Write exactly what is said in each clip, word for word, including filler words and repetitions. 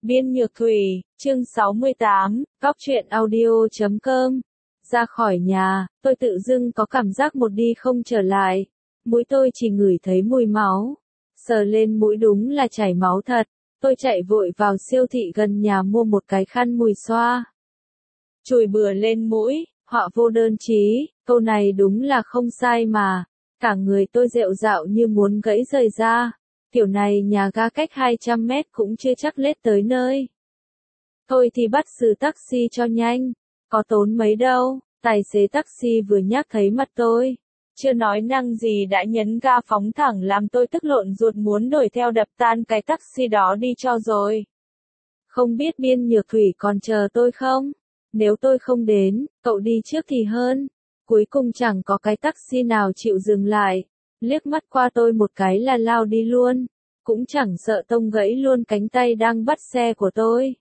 Biên Nhược Thủy, chương sáu mươi tám, Góc truyện audio chấm com. Ra khỏi nhà, tôi tự dưng có cảm giác một đi không trở lại. Mũi tôi chỉ ngửi thấy mùi máu. Sờ lên mũi đúng là chảy máu thật. Tôi chạy vội vào siêu thị gần nhà mua một cái khăn mùi xoa. Chùi bừa lên mũi, họa vô đơn chí, câu này đúng là không sai mà. Cả người tôi rệu rạo như muốn gãy rời ra. Kiểu này nhà ga cách hai trăm mét cũng chưa chắc lết tới nơi. Thôi thì bắt sư taxi cho nhanh, có tốn mấy đâu, tài xế taxi vừa nhắc thấy mặt tôi. Chưa nói năng gì đã nhấn ga phóng thẳng làm tôi tức lộn ruột muốn đuổi theo đập tan cái taxi đó đi cho rồi. Không biết Biên Nhược Thủy còn chờ tôi không? Nếu tôi không đến, cậu đi trước thì hơn. Cuối cùng chẳng có cái taxi nào chịu dừng lại. Liếc mắt qua tôi một cái là lao đi luôn, cũng chẳng sợ tông gãy luôn cánh tay đang bắt xe của tôi.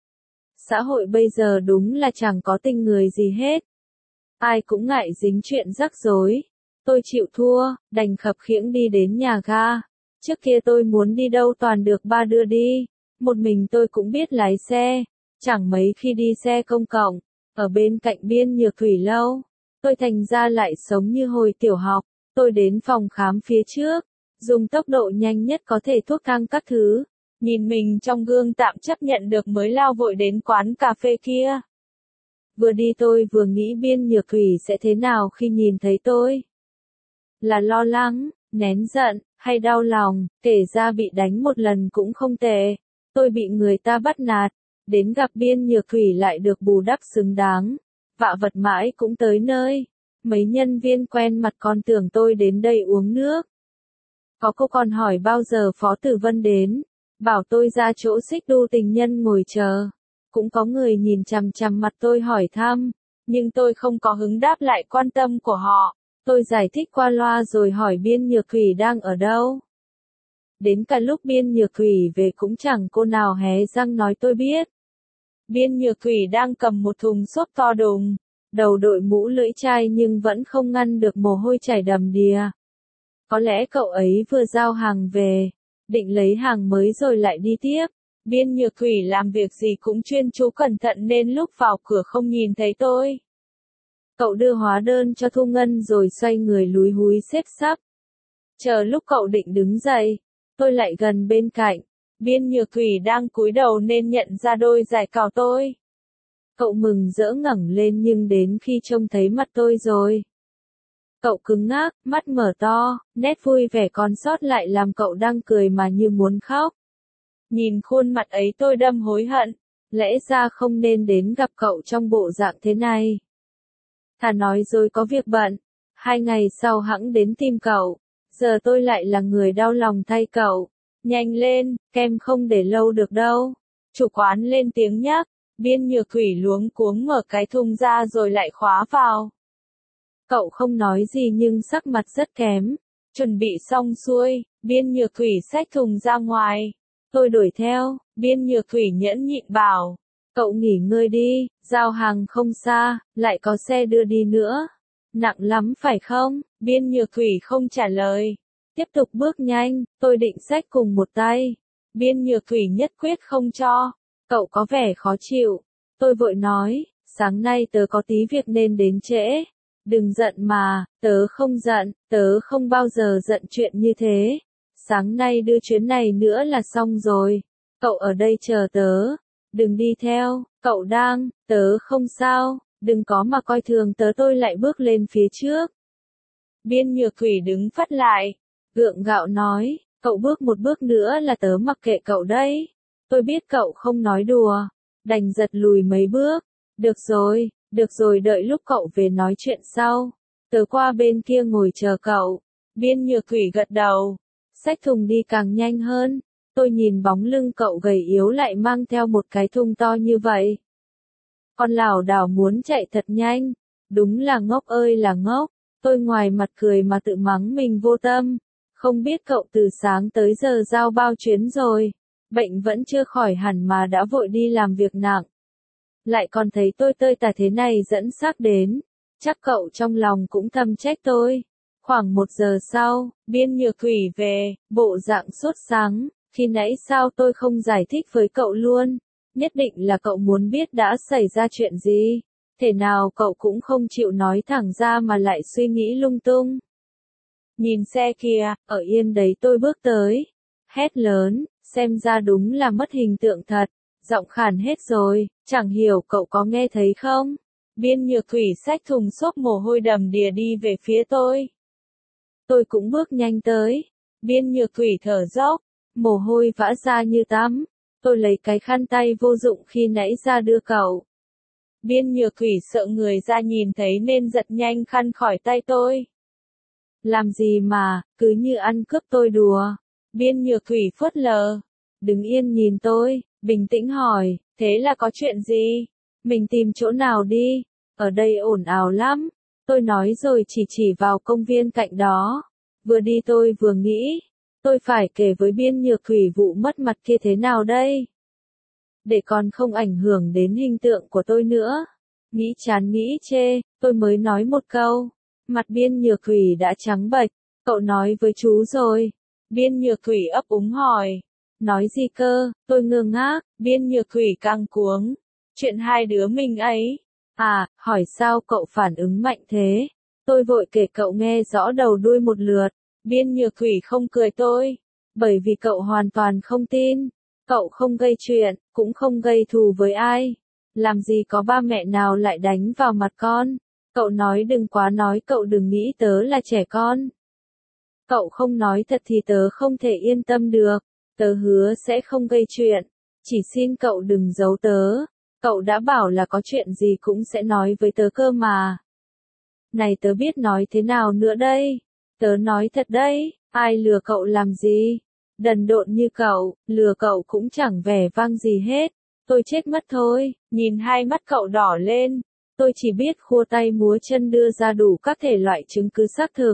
Xã hội bây giờ đúng là chẳng có tình người gì hết. Ai cũng ngại dính chuyện rắc rối. Tôi chịu thua, đành khập khiễng đi đến nhà ga. Trước kia tôi muốn đi đâu toàn được ba đưa đi. Một mình tôi cũng biết lái xe. Chẳng mấy khi đi xe công cộng. Ở bên cạnh Biên Nhược Thủy lâu. Tôi thành ra lại sống như hồi tiểu học. Tôi đến phòng khám phía trước, dùng tốc độ nhanh nhất có thể thuốc thang các thứ, nhìn mình trong gương tạm chấp nhận được mới lao vội đến quán cà phê kia. Vừa đi tôi vừa nghĩ Biên Nhược Thủy sẽ thế nào khi nhìn thấy tôi. Là lo lắng, nén giận, hay đau lòng, kể ra bị đánh một lần cũng không tệ. Tôi bị người ta bắt nạt, đến gặp Biên Nhược Thủy lại được bù đắp xứng đáng. Vạ vật mãi cũng tới nơi. Mấy nhân viên quen mặt còn tưởng tôi đến đây uống nước. Có cô còn hỏi bao giờ Phó Tử Vân đến, bảo tôi ra chỗ xích đu tình nhân ngồi chờ. Cũng có người nhìn chằm chằm mặt tôi hỏi thăm, nhưng tôi không có hứng đáp lại quan tâm của họ. Tôi giải thích qua loa rồi hỏi Biên Nhược Thủy đang ở đâu. Đến cả lúc Biên Nhược Thủy về cũng chẳng cô nào hé răng nói tôi biết. Biên Nhược Thủy đang cầm một thùng xốp to đùng. Đầu đội mũ lưỡi chai nhưng vẫn không ngăn được mồ hôi chảy đầm đìa. Có lẽ cậu ấy vừa giao hàng về, định lấy hàng mới rồi lại đi tiếp. Biên Nhược Thủy làm việc gì cũng chuyên chú cẩn thận nên lúc vào cửa không nhìn thấy tôi. Cậu đưa hóa đơn cho Thu Ngân rồi xoay người lúi húi xếp sắp. Chờ lúc cậu định đứng dậy, tôi lại gần bên cạnh. Biên Nhược Thủy đang cúi đầu nên nhận ra đôi giày cào tôi. Cậu mừng rỡ ngẩng lên nhưng đến khi trông thấy mặt tôi rồi. Cậu cứng ngắc, mắt mở to, nét vui vẻ còn sót lại làm cậu đang cười mà như muốn khóc. Nhìn khuôn mặt ấy tôi đâm hối hận, lẽ ra không nên đến gặp cậu trong bộ dạng thế này. Thà nói rồi có việc bận, hai ngày sau hẵng đến tìm cậu, giờ tôi lại là người đau lòng thay cậu. Nhanh lên, kem không để lâu được đâu. Chủ quán lên tiếng nhắc. Biên Nhược Thủy luống cuống mở cái thùng ra rồi lại khóa vào. Cậu không nói gì nhưng sắc mặt rất kém. Chuẩn bị xong xuôi, Biên Nhược Thủy xách thùng ra ngoài. Tôi đuổi theo, Biên Nhược Thủy nhẫn nhịn bảo. Cậu nghỉ ngơi đi, giao hàng không xa, lại có xe đưa đi nữa. Nặng lắm phải không? Biên Nhược Thủy không trả lời. Tiếp tục bước nhanh, tôi định xách cùng một tay. Biên Nhược Thủy nhất quyết không cho. Cậu có vẻ khó chịu. Tôi vội nói, sáng nay tớ có tí việc nên đến trễ. Đừng giận mà, tớ không giận, tớ không bao giờ giận chuyện như thế. Sáng nay đưa chuyến này nữa là xong rồi. Cậu ở đây chờ tớ. Đừng đi theo, cậu đang, tớ không sao, đừng có mà coi thường tớ. Tôi lại bước lên phía trước. Biên Nhược Thủy đứng phắt lại, gượng gạo nói, cậu bước một bước nữa là tớ mặc kệ cậu đấy. Tôi biết cậu không nói đùa, đành giật lùi mấy bước. Được rồi, được rồi đợi lúc cậu về nói chuyện sau. Tớ qua bên kia ngồi chờ cậu. Biên Nhược Thủy gật đầu, xách thùng đi càng nhanh hơn. Tôi nhìn bóng lưng cậu gầy yếu lại mang theo một cái thùng to như vậy. Con lảo đảo muốn chạy thật nhanh, đúng là ngốc ơi là ngốc. Tôi ngoài mặt cười mà tự mắng mình vô tâm. Không biết cậu từ sáng tới giờ giao bao chuyến rồi. Bệnh vẫn chưa khỏi hẳn mà đã vội đi làm việc nặng. Lại còn thấy tôi tơi tả thế này dẫn xác đến. Chắc cậu trong lòng cũng thầm trách tôi. Khoảng một giờ sau, Biên Nhược Thủy về, bộ dạng sốt sắng. Khi nãy sao tôi không giải thích với cậu luôn? Nhất định là cậu muốn biết đã xảy ra chuyện gì. Thế nào cậu cũng không chịu nói thẳng ra mà lại suy nghĩ lung tung. Nhìn xe kìa, ở yên đấy tôi bước tới. Hét lớn, xem ra đúng là mất hình tượng thật. Giọng khàn hết rồi, chẳng hiểu cậu có nghe thấy không? Biên Nhược Thủy xách thùng xốp mồ hôi đầm đìa đi về phía tôi. Tôi cũng bước nhanh tới. Biên Nhược Thủy thở dốc, mồ hôi vã ra như tắm. Tôi lấy cái khăn tay vô dụng khi nãy ra đưa cậu. Biên Nhược Thủy sợ người ra nhìn thấy nên giật nhanh khăn khỏi tay tôi. Làm gì mà, cứ như ăn cướp tôi đùa. Biên Nhược Thủy phớt lờ. Đứng yên nhìn tôi, bình tĩnh hỏi, thế là có chuyện gì? Mình tìm chỗ nào đi? Ở đây ồn ào lắm. Tôi nói rồi chỉ chỉ vào công viên cạnh đó. Vừa đi tôi vừa nghĩ, tôi phải kể với Biên Nhược Thủy vụ mất mặt kia thế nào đây? Để còn không ảnh hưởng đến hình tượng của tôi nữa. Nghĩ chán nghĩ chê, tôi mới nói một câu. Mặt Biên Nhược Thủy đã trắng bệch. Cậu nói với chú rồi. Biên Nhược Thủy ấp úng hỏi. Nói gì cơ? Tôi ngơ ngác. Biên Nhược Thủy căng cuống. Chuyện hai đứa mình ấy. À, hỏi sao cậu phản ứng mạnh thế? Tôi vội kể cậu nghe rõ đầu đuôi một lượt. Biên Nhược Thủy không cười tôi. Bởi vì cậu hoàn toàn không tin. Cậu không gây chuyện, cũng không gây thù với ai. Làm gì có ba mẹ nào lại đánh vào mặt con. Cậu nói đừng quá nói, cậu đừng nghĩ tớ là trẻ con. Cậu không nói thật thì tớ không thể yên tâm được. Tớ hứa sẽ không gây chuyện. Chỉ xin cậu đừng giấu tớ. Cậu đã bảo là có chuyện gì cũng sẽ nói với tớ cơ mà. Này tớ biết nói thế nào nữa đây? Tớ nói thật đấy, ai lừa cậu làm gì? Đần độn như cậu, lừa cậu cũng chẳng vẻ vang gì hết. Tôi chết mất thôi, nhìn hai mắt cậu đỏ lên. Tôi chỉ biết khua tay múa chân đưa ra đủ các thể loại chứng cứ xác thực.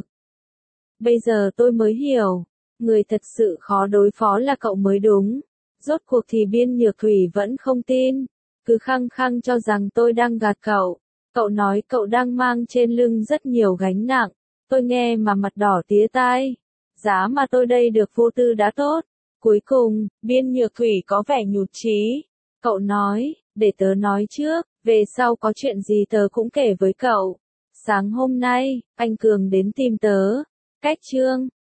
Bây giờ tôi mới hiểu, người thật sự khó đối phó là cậu mới đúng. Rốt cuộc thì Biên Nhược Thủy vẫn không tin, cứ khăng khăng cho rằng tôi đang gạt cậu. Cậu nói cậu đang mang trên lưng rất nhiều gánh nặng. Tôi nghe mà mặt đỏ tía tai. Giá mà tôi đây được vô tư đã tốt. Cuối cùng, Biên Nhược Thủy có vẻ nhụt chí. Cậu nói, để tớ nói trước, về sau có chuyện gì tớ cũng kể với cậu. Sáng hôm nay, anh Cường đến tìm tớ. Cách chương